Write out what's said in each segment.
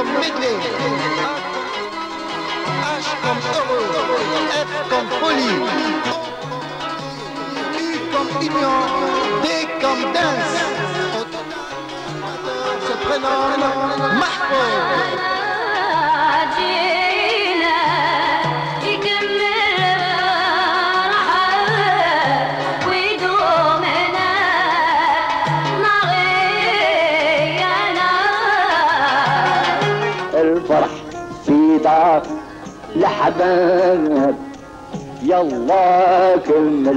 comme medley, H comme heureux, F comme folie, U comme union, D comme dance. Se prénomme Mahfouz. الفرح في دار لحباب يلا كمل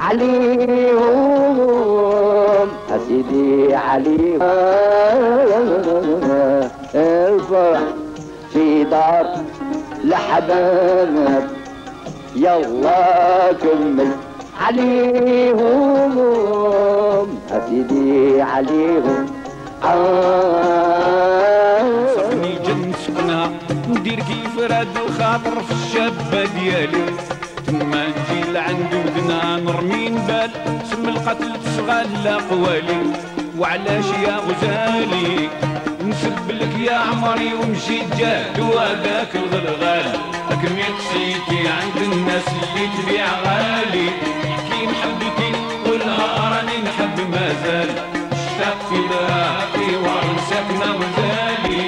عليهم أسيدي عليهم الفرح في دار لحباب يلا كمل عليهم أسيدي عليهم صفني جنسنا ندير كيف راد الخاطر في الشابة ديالي تما نجي لعند ودنا نرمي نبال سم القتل تشغل قوالي وعلاش يا غزالي نسب لك يا عمري ومشيت جاد وهذاك الغلغال اكمي قصيتي عند الناس اللي تبيع غالي كي محبتي قولها راني نحب مازال اشتاق في ذاكي ورنساكنا غزالي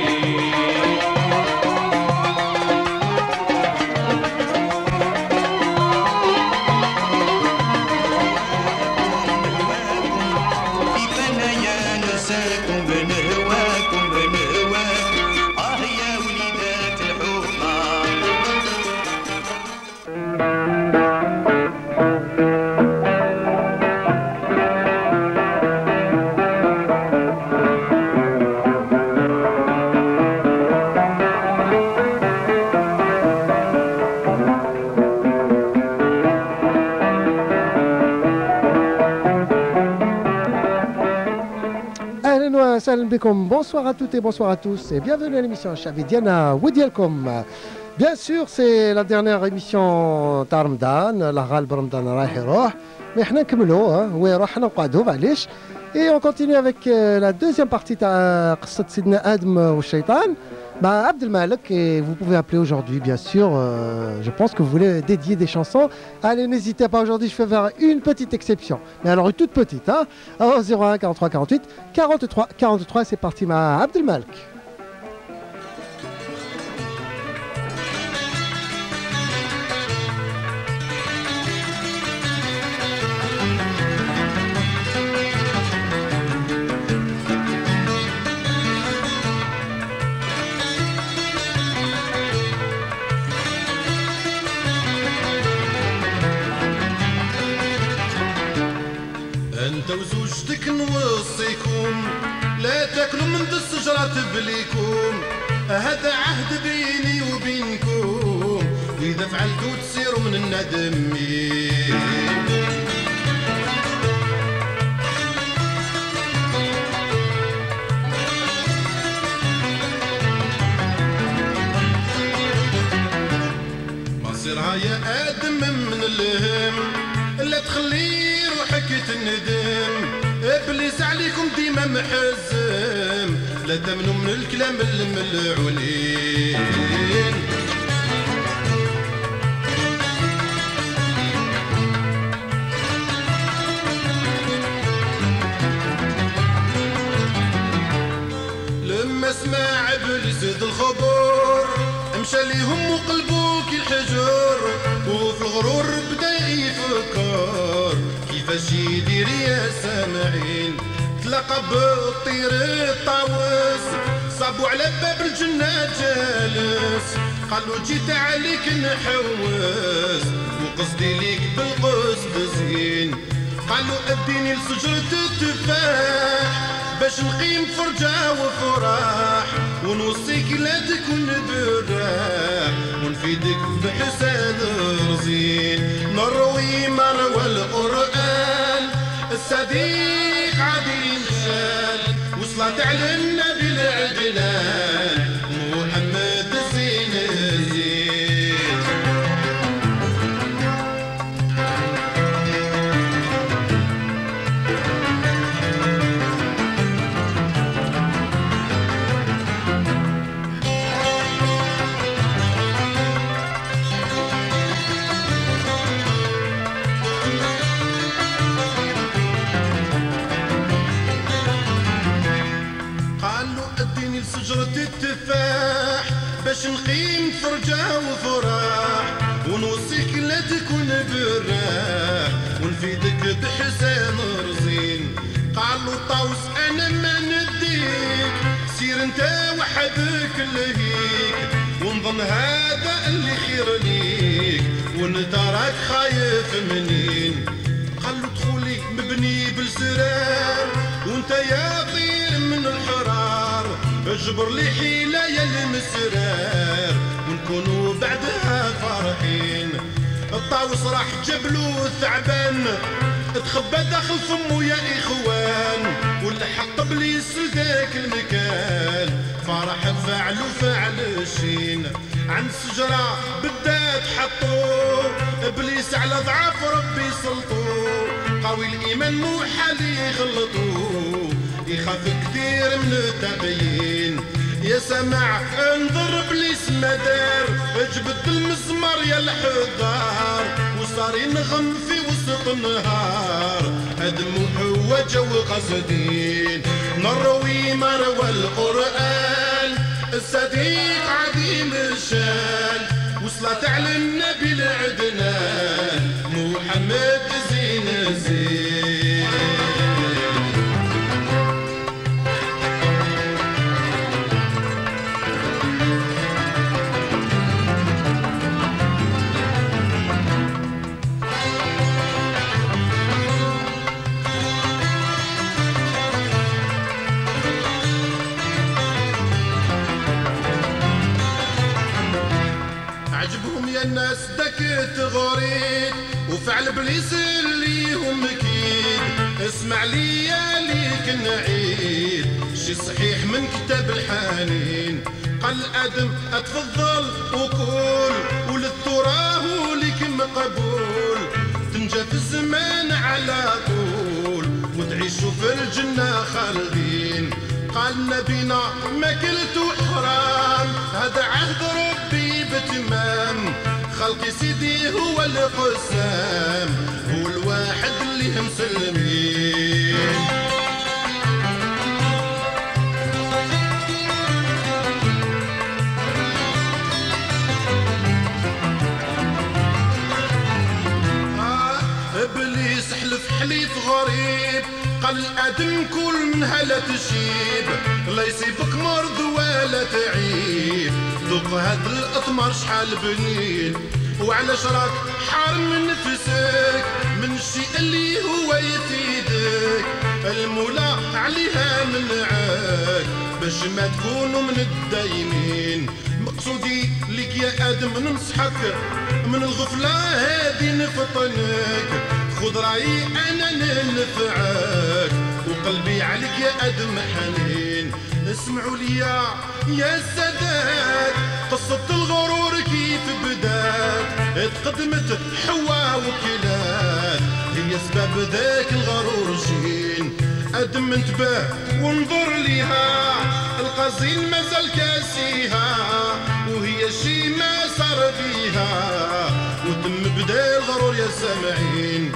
Salam alaikum, bonsoir à toutes et bonsoir à tous et bienvenue à l'émission Chavidiana Woudialkom. Bien sûr, c'est la dernière émission تاع رمضان لا غالب رمضان رايح يروح مي حنا نكملوا وين رحنا نقعدوا معليش. Et on continue avec la deuxième partie تاع قصة سيدنا آدم والشيطان مع عبد المالك. Et vous pouvez appeler aujourd'hui bien sûr, je pense que vous voulez dédier des chansons. Allez, n'hésitez pas, aujourd'hui je fais faire une petite exception. Mais alors une toute petite, hein. Alors 01 43 48 43 43, c'est parti مع عبد المالك. انت وزوجتك نوصيكم لا تاكلوا من ذا الشجرة تبليكم، هذا عهد بيني وبينكم، واذا فعلتوا تسيروا من الندم. مصيرها يا ادم من الهم لا تخلي روحك تندم، ابليس عليكم ديما محزم، لا تمنوا من الكلام الملعونين. لما سمع ابليس الخبر مشى ليهم وقلبوك الحجر، وفي الغرور بدا يفكر كيفاش يدير يا سامعين. تلاقى بالطير الطاوس صابو على باب الجنة جالس، قالو جيت عليك نحوس وقصدي ليك بالقصد زين، قالو اديني لشجرة التفاح باش نقيم فرجة وفرح، ونوصيك لا تكون براح، ونفيدك بحسن رزين، نروي مروى القرآن الصديق عادي مشان، وصلاة على النبي العدنان محمد الزين الزين. التفاح باش نقيم فرجة وفرح، ونوصيك لا تكون براح، ونفيدك بحسام رزين. قالوا طاوس انا ما نديك، سير انت وحدك لهيك، ونظن هذا اللي خير ليك، وانت راك خايف منين. قالوا دخولي مبني بالزرار، وانت يا طير من الحرار، اجبر لي حيلة يا المسرار، ونكونوا بعدها فرحين. الطاوس راح جبلو ثعبان، تخبى داخل فمو يا اخوان، والحق بليس لذاك المكان، فرح فعل وفعل الشين. عند الشجرة بدات حطو، ابليس على ضعاف ربي سلطو، قوي الايمان مو حال يغلطو، يخاف كثير من التقيين. يا سمع انظر ابليس مدار، اجبد المزمار يا الحذار، وصار ينغم في وسط النهار، هدم وحوجه وقصدين. نروي مروى القرآن، الصديق عظيم الشان، وصلت على النبي العدنان، محمد زين الزين. عجبهم يا الناس دكت غريب، وفعل ابليس اللي هم كيد. اسمع لي يا ليك النعيد، شي صحيح من كتاب الحنين. قال ادم اتفضل وكل، وللتراه لك مقبول، تنجى في الزمان على طول، وتعيشوا في الجنة خالدين. قال نبينا ما كلتو حرام، هذا عهد ربي بتمام، خلقي سيدي هو القسام، هو الواحد اللي مسلمين. ابليس حلف حليف غريب، قال ادم كل منها لا تشيب، لا يصيبك مرض ولا تعيب، ذوق هاد الاطمر شحال بنين، وعلاش راك حارم نفسك من الشيء اللي هو يفيدك، المولى عليها منعك باش ما تكونوا من الدايمين. مقصودي ليك يا ادم ننصحك من الغفله هادي نفطنك، خذ رايي انا ننفعك، وقلبي عليك يا ادم حنين. اسمعوا لي يا السادات، قصة الغرور كيف بدات، اتقدمت حواء وكلات، هي سبب ذاك الغرور جين. ادم انتبه وانظر ليها، القزين مازال كاسيها، وهي شي ما صار فيها، وتم بدا الغرور يا سامعين.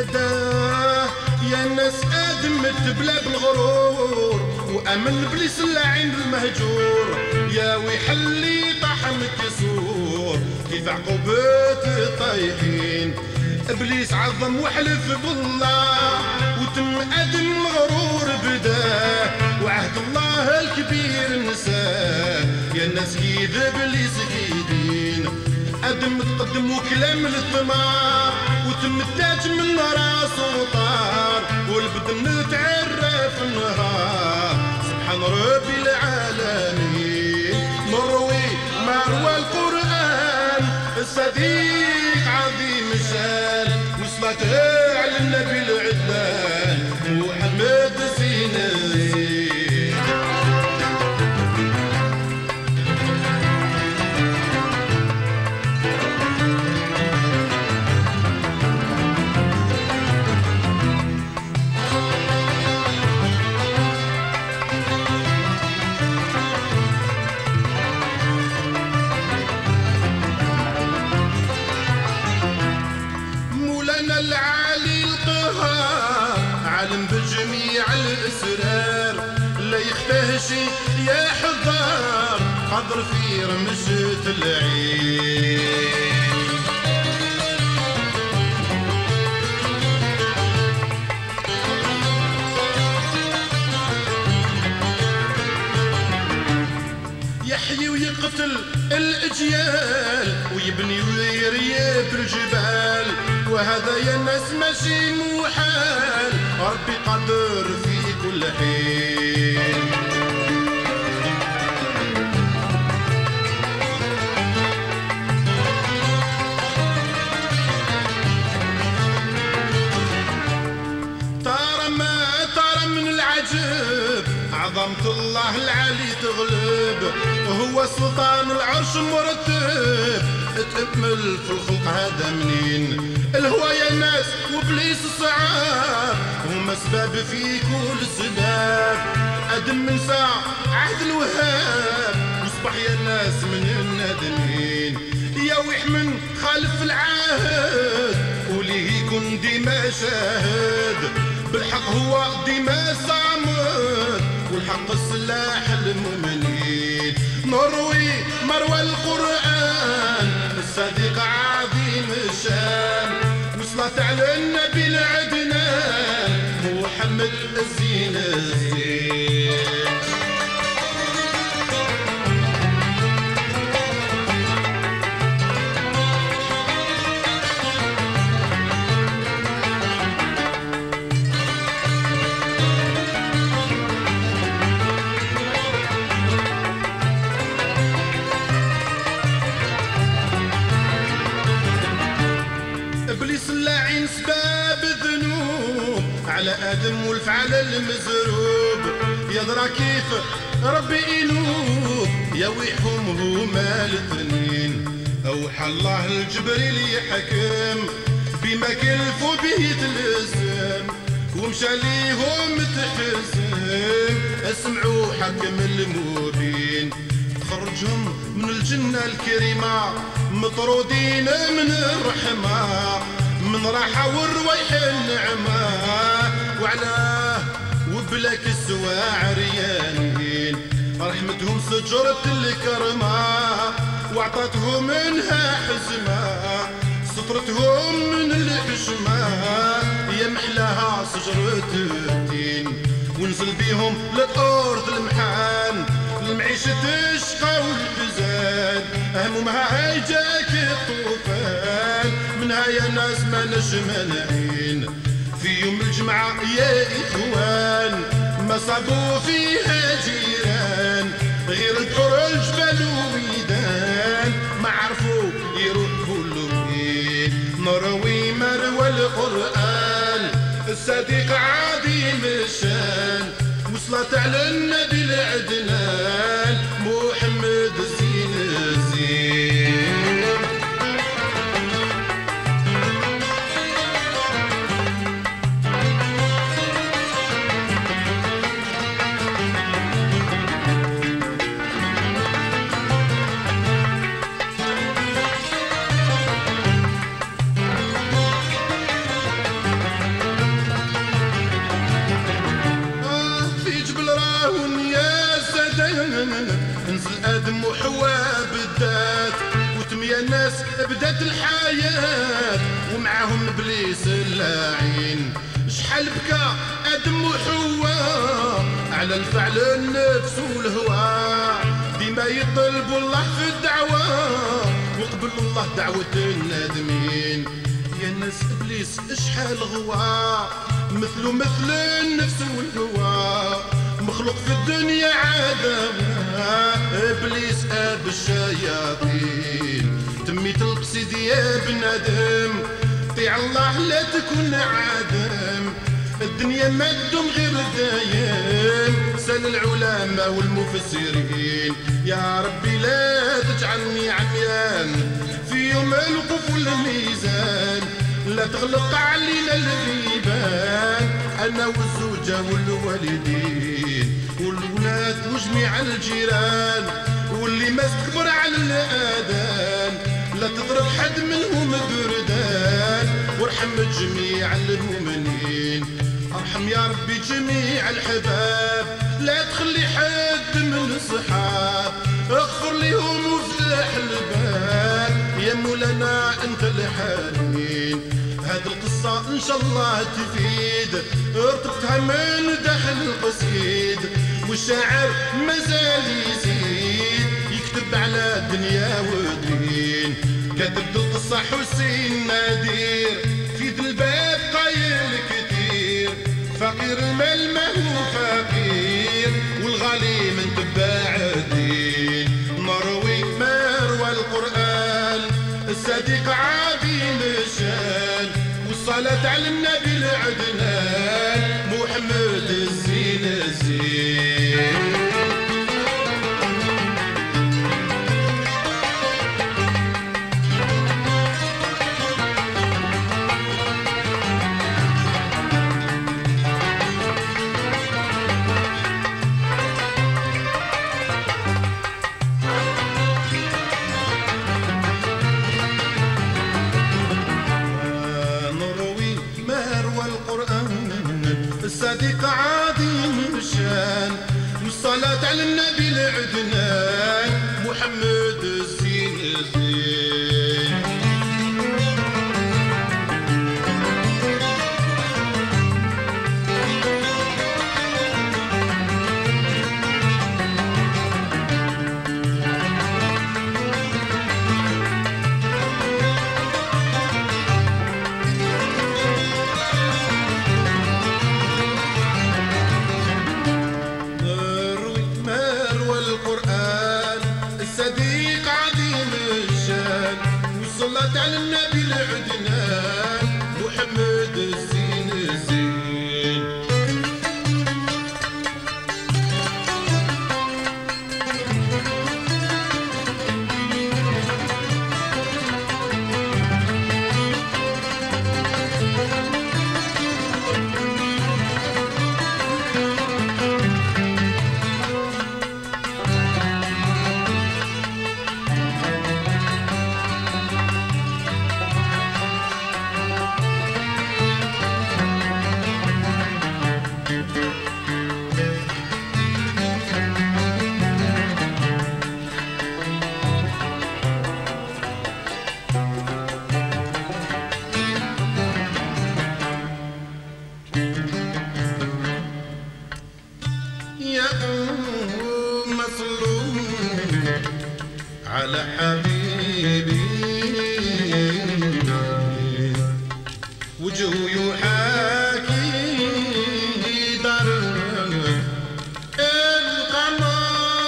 يا الناس ادم متبلا بالغرور، وامن ابليس اللعين المهجور، يا ويحلي طاح مكسور، كيف عقوبات الطايحين. ابليس عظم وحلف بالله، وتم ادم الغرور بدا، وعهد الله الكبير نساه، يا الناس كيد ابليس كيدين. ادم تقدم وكلام للثمار، وتم التاج من راسه طار، والبدن تعرف النهار، سبحان ربي العالمين. مروي القرآن، الصديق عظيم الشان، وصلت على النبي العدنان، محمد زين الزين. العالي القهار، عالم بجميع الاسرار، لا يخفاه شي يا حضار، حاضر في رمشة العين. يحيي ويقتل الأجيال ويبني ويريب الجبال، وهذا يا ناس ماشي محال، ربي قادر في كل حين. ترى من العجب عظمة الله العلي تغلب، هو سلطان العرش مرتب، تأمل في الخلق هذا منين؟ الهوى يا ناس وبليس الصعاب هما سباب في كل سباب، أدم من ساعة عهد الوهاب وصبح يا ناس من النادمين. يا ويح من خالف العهد وليه يكون ديما شاهد، بالحق هو ديما صامد والحق السلاح المؤمنين. مروى القرآن الصديق عظيم الشان، وصلت على النبي العدنان محمد الزين الزين. ابليس اللاعين سباب الذنوب على ادم والفعل المزروب، يدرى كيف ربي ينوب يا ويحهم هما الاثنين. اوحى الله لجبريل يحكم بما كلفوا به تلزم، ومشى ليهم تحزم اسمعوا حكم المبين. خرجهم من الجنة الكريمة مطرودين من الرحمة، من راحة والرويح النعمة، وعلاه وبلاك السوا عريانين. رحمتهم سجرة الكرمة وعطتهم منها حزمة، سطرتهم من الحشمة يا محلاها شجرة الدين. ونزل بيهم للأرض المحان المعيشة تشقى والحزان، همومها هيجاك الطوفان منها يا ناس ما نجمانعين. في يوم الجمعة يا إخوان ما صابوا فيها جيران، غير البحور الجبال وميدان ما عرفوا يروحوا لوين. مروى القرآن الصديق عظيم الشان، وصلت على النبي العدنان محمد الزين الزين. انزل ادم وحواء بالذات وتميا الناس بدات الحياه ومعاهم ابليس اللاعين. شحال بكى ادم وحواء على الفعل النفس والهوى، ديما يطلبوا الله في الدعوه وقبلوا الله دعوه النادمين. يا ناس ابليس شحال غوا مثلو مثل النفس والهوى، مخلوق في الدنيا عداوة ابليس اب الشياطين. تمي تلبسي ثياب ندم طيع الله لا تكون عدم، الدنيا ما تدوم غير دايم. سال العلماء والمفسرين يا ربي لا تجعلني عميان في يوم الوقوف والميزان، لا تغلق علينا الغيبان انا والزوجه والوالدين والولاد وجميع الجيران، واللي ما استكبر على الاذان لا تضرب حد منهم بردان، وارحم جميع المؤمنين. ارحم يا ربي جميع الحباب لا تخلي حد من الصحاب، اغفر لي مولانا انت الحنين. هاد القصة ان شاء الله تفيد، رتبتها من داخل القصيد، والشاعر مازال يزيد يكتب على الدنيا والدين. كاتب القصة حسين نادير، في ذا الباب قايل كتير، فقير المال ما هو فقير، والغالي من تباع الدين. مروي مروى القرآن، الصديق عظيم الشان، والصلاة على النبي العدنان، محمد الزين الزين. الصديق عظيم الشان، والصلاة على النبي العدنان، محمد الزين الزين. صلت على النبي العدنان، محمد الزين الزين. على حبيبي وجهه يحاكي دار القمر.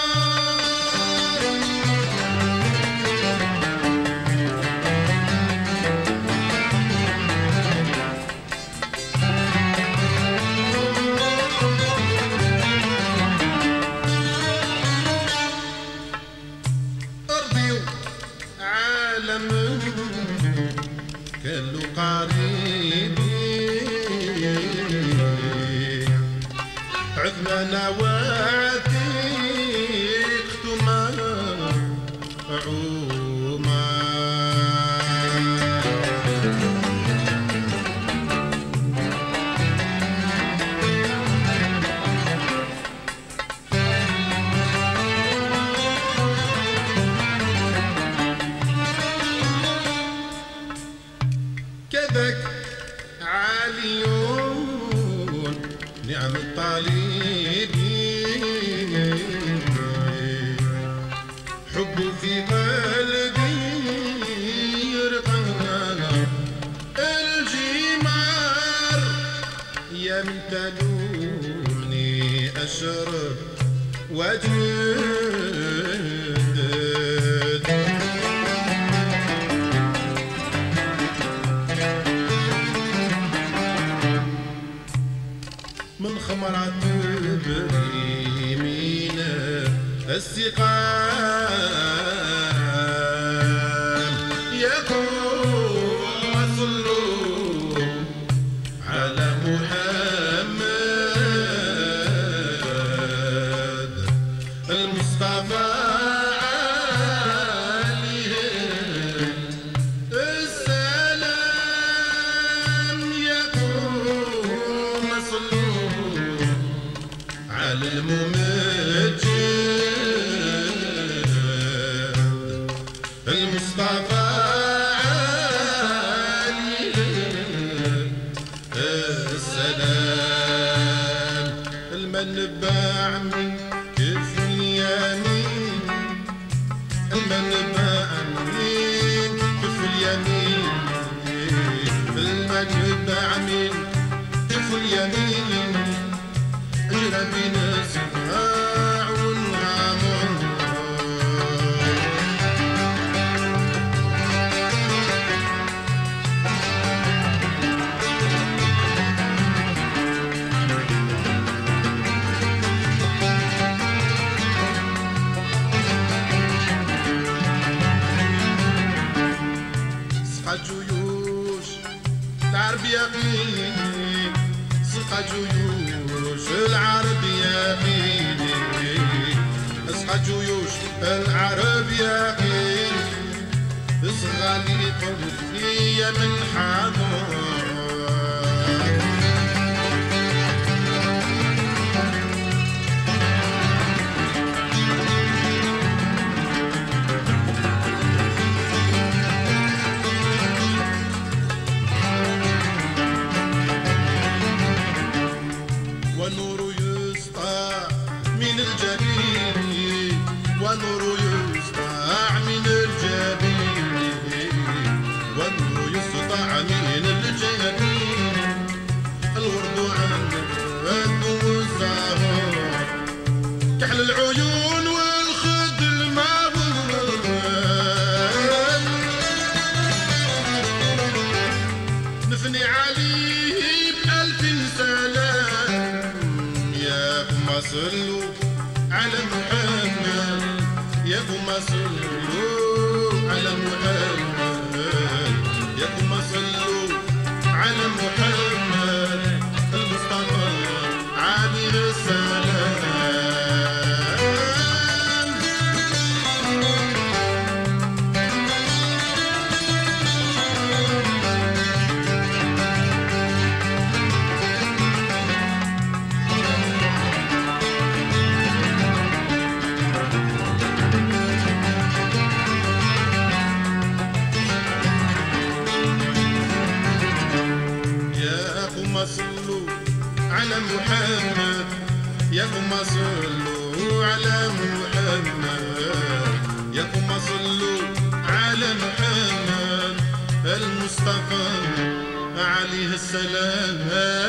كله قريبي عثمان وعتيق ثمان كذاك عاليون نعم الطالبين، حب في قلبي يرقنا الجمار، يا من تلوني أشرب وجدد. من خمرة بريمين السقام، يقول صلوا على محمد المصطفى عليه السلام، يقول صلوا على الممجد المصطفى من باعمين في اليمين المجد باعمين في اليمين اجرى بنا سماع ونغامر جيوش العرب يقيني سقى جيوش العرب يقيني اصحى جيوش العرب يقيني اصغى لي طلبي من حضر ونور يسطع من الجبين ونور يسطع من الجبين ونور يسطع من الجبين الورد عن الرد والزهر كحل العيون والخد المغرب نفني عليه بألف سلام صلوا على محمد يا قوم صلوا على محمد يا قوم صلوا على محمد المصطفى عليه السلام صلوا على محمد يا قوم صلوا على محمد يا قوم صلوا على محمد المصطفى عليه السلام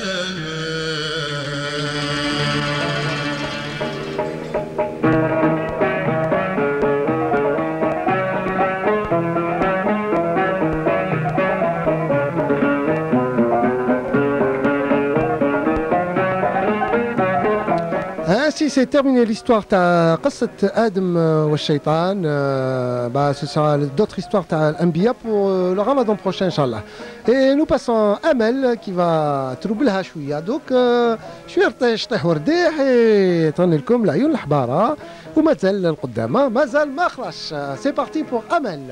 Ainsi c'est terminé l'histoire de قصة آدم والشيطان. Ce sera d'autres histoires d'Anbiya pour le Ramadan prochain Inch'Allah. Et nous passons à Amel qui va تروبلها شوية دوك شوية طيح ورديح يطن لكم العيون الحبارة ومازال القدامى مازال ما خرجش. C'est parti pour Amel.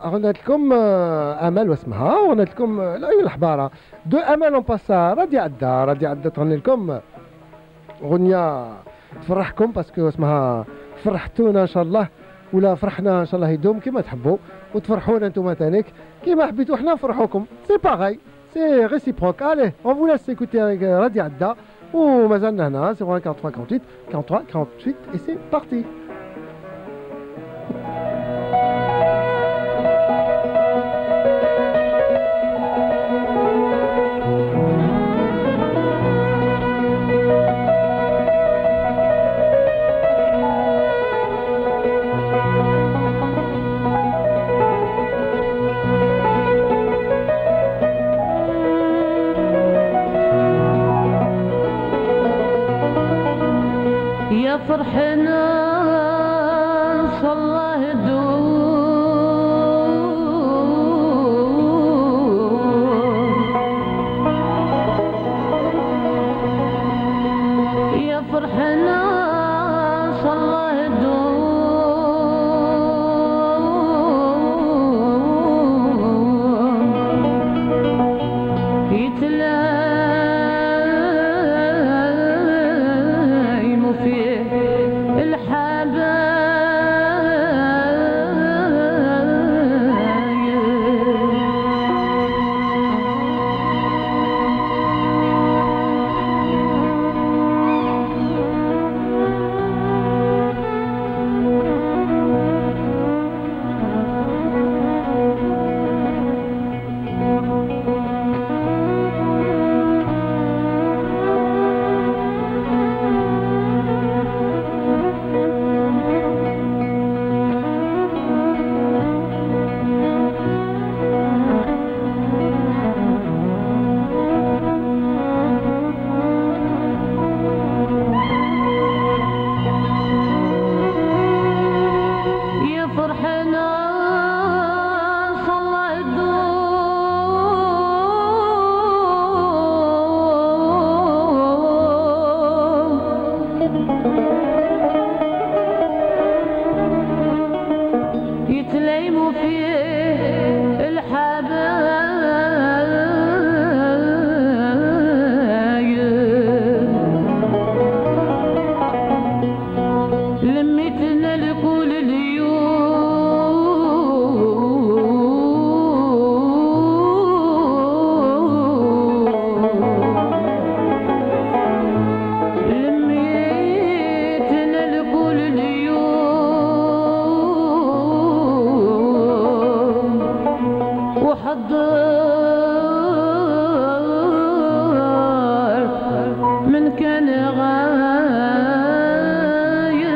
غنت لكم امل واسمها، وغنت لكم العيون الحباره دو امل. اون باسا رادي عدة تغني لكم غنيه تفرحكم باسكو اسمها فرحتونا ان شاء الله، ولا فرحنا ان شاء الله يدوم كما تحبوا، وتفرحونا انتم تانيك كما حبيتوا حنا نفرحوكم. سي باغاي سي ريسيبروك. اليه اون فو لاس ايكوتي رادي عدة ومازالنا هنا 01 43 48 48 et c'est parti. يا فرحنا ان شاء الله يدوم، يا فرحنا ان شاء الله يدوم، يتلايموا فيه يتلايموا فيه الحبايب، لميتنا لكل من كان غايب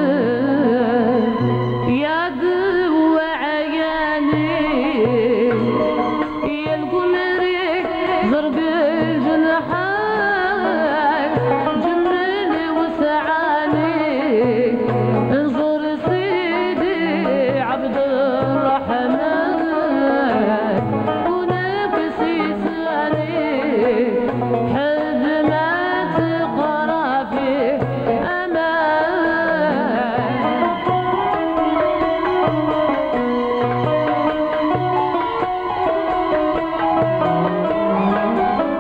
يا دوا عياني يا القمري زرق الجنحان جملني وسعاني انظر سيدي عبد الرحمن ونفسي ساني حد ما تقرا فيه امان.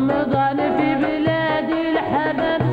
رمضان في بلادي الحباب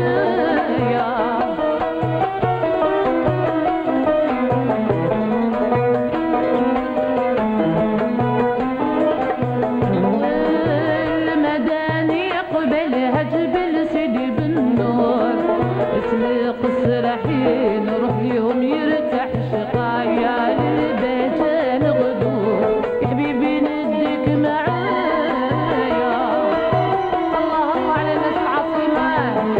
المداني قبلها جبل سيدي بالنور اسلق السراحين روح ليهم يرتاح شقايا للبيتين غدور يا حبيبي نديك معايا الله الله على ناس العاصمة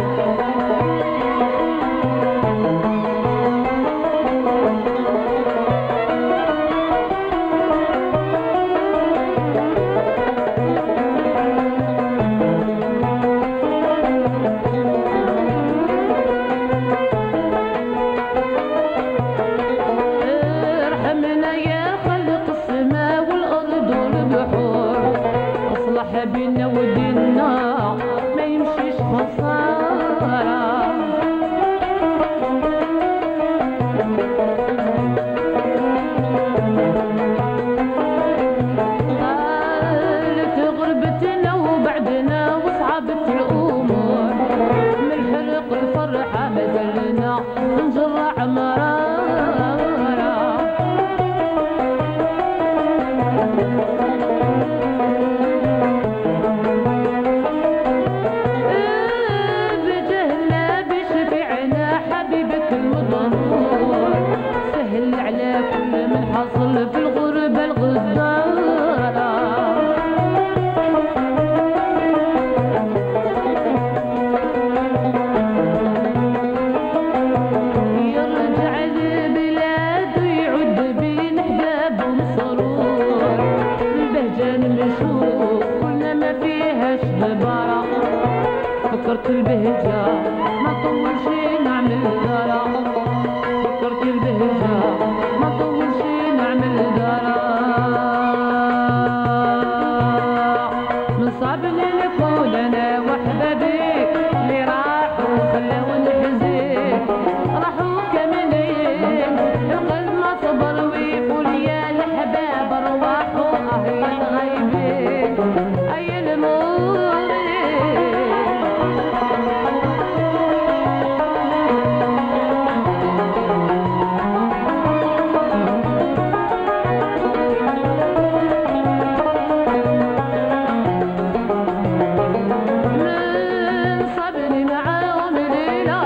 ارحمنا يا خالق السماء والارض والبحور اصلح بينا ودينا ما يمشيش خساره قالت غربتنا وبعدنا وصعبت الامور من حرق الفرحه ما زلنا نجرع مراره بجهلنا بشفيعنا حبيبك المضرور سهل على كل من حصل في الغربة الغدارة يرجع لبلاد ويعد بين حباب ومسرور البهجة نشوف كلنا ما فيهاش دبارة فكرت البهجة ما طولش نعمل دارة فكرت البهجة ما طولش نعمل دارة من صعب نكون انا وحبابي اللي راحوا خلاو نحزن راحوا كاملين القلب ما صبر ويقول يا الحباب ارواحوا يا الغايبين اي المؤمنين من صبري معاهم ليلة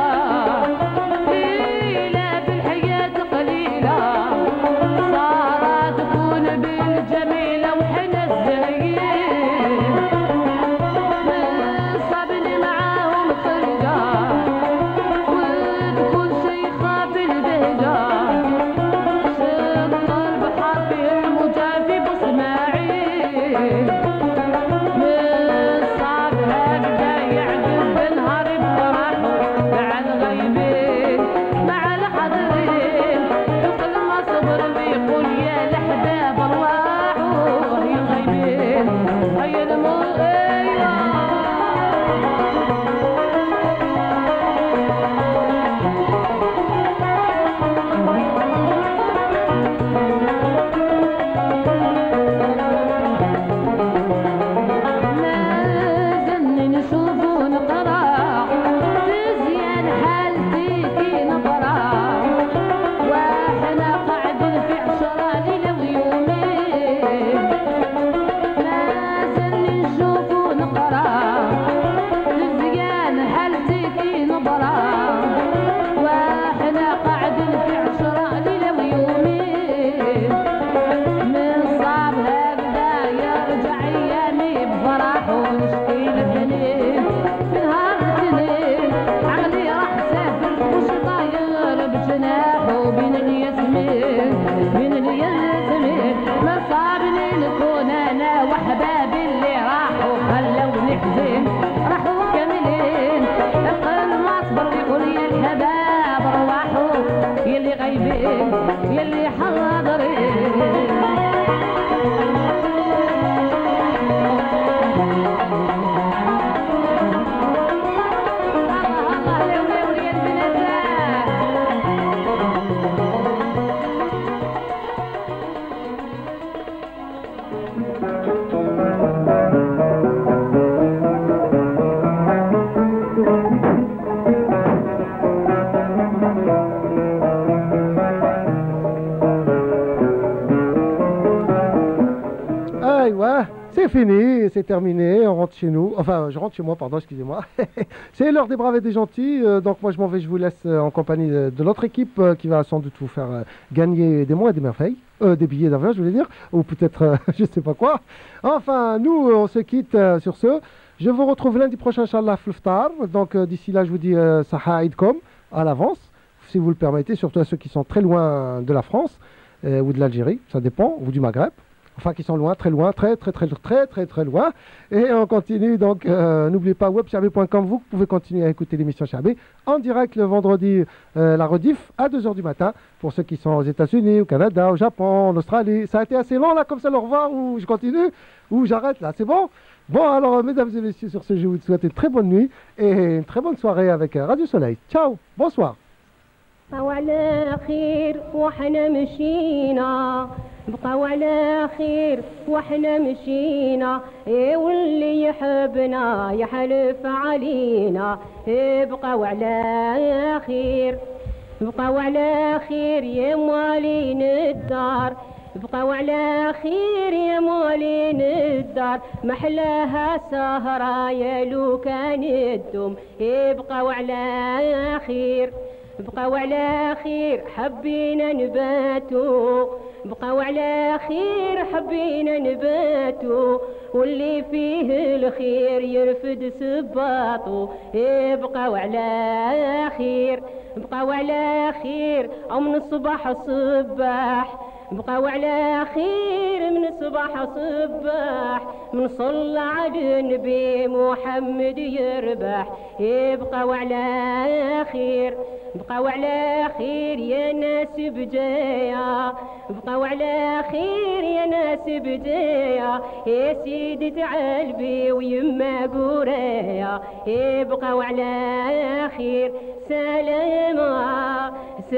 ليلة بالحياة قليلة صارت تكون بالجميلة وحنا الزهيين من صبري معاهم خرجة وتكون شيخة بالبهجة شط البحر في المجافي بصماعين من صعب هكذا يعقب بالنهار بفرحه مع الغيبين مع الحاضرين يقول ما صبر ويقول يا الأحباب ارواحوا يا الغيبين هيا لازمني نشوف ونقرا تزيان حالتي كي نقرا واحنا قاعدين في 10 ليلة ويومين لازمني نشوف ونقرا تزيان حالتي كي نقرا واحنا قاعدين في 10 ليلة ويومين من صعب هكذا يرجع ايامي بفرح ونشكي الحنين في نهار الاثنين عقلي راح سافر وش طاير بجناحه بين الياسمين ما صابني نكون انا وحبابي اللي راحوا خلوني حزين راحوا كاملين القلب ما صبر ويقول يا الحباب ارواحوا يلي غايبين يلي حاضرين fini, c'est terminé, on rentre chez nous. Enfin, je rentre chez moi, pardon, excusez-moi. C'est l'heure des braves et des gentils. Donc moi, je m'en vais, je vous laisse en compagnie de l'autre équipe qui va sans doute vous faire gagner des mots et des merveilles. Des billets d'avion, je voulais dire. Ou peut-être, je sais pas quoi. Enfin, nous, on se quitte sur ce. Je vous retrouve lundi prochain, Inch'Allah, Fluftar. Donc d'ici là, je vous dis Saha Aidkom à l'avance, si vous le permettez, surtout à ceux qui sont très loin de la France ou de l'Algérie, ça dépend, ou du Maghreb. Enfin, qui sont loin, très loin, très loin. Et on continue, donc n'oubliez pas webchabé.com, vous pouvez continuer à écouter l'émission Chabé en direct le vendredi, la rediff à 2h du matin, pour ceux qui sont aux États-Unis, au Canada, au Japon, en Australie. Ça a été assez long là, comme ça, le revoir, ou je continue, ou j'arrête là, c'est bon? Bon, alors mesdames et messieurs, sur ce, je vous souhaite une très bonne nuit et une très bonne soirée avec Radio Soleil. Ciao, bonsoir. وعلى خير وحنا مشينا بقى على خير وحنا مشينا واللي يحبنا يحلف علينا بقى على خير بقى على خير يا موالين الدار بقى على خير يا موالين الدار محلاها سهرة يا لو كان الدم بقى على خير بقوا على خير حبينا نباتو بقوا على خير حبينا نباتو واللي فيه الخير يرفد سباطو بقوا على خير بقوا على خير او من الصباح الصباح بقوا على خير من الصباح صباح من صلى على النبي محمد يربح يبقوا على خير بقوا على خير يا ناس بجايا بقوا على خير يا ناس بجايا يا سيدي تعالبي ويما قرايا يبقوا على خير سلامة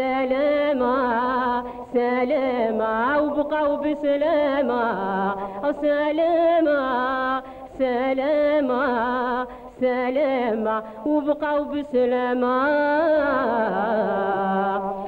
سلامة سلامة وبقوا بسلامة سلامة سلامة سلامة وبقوا بسلامة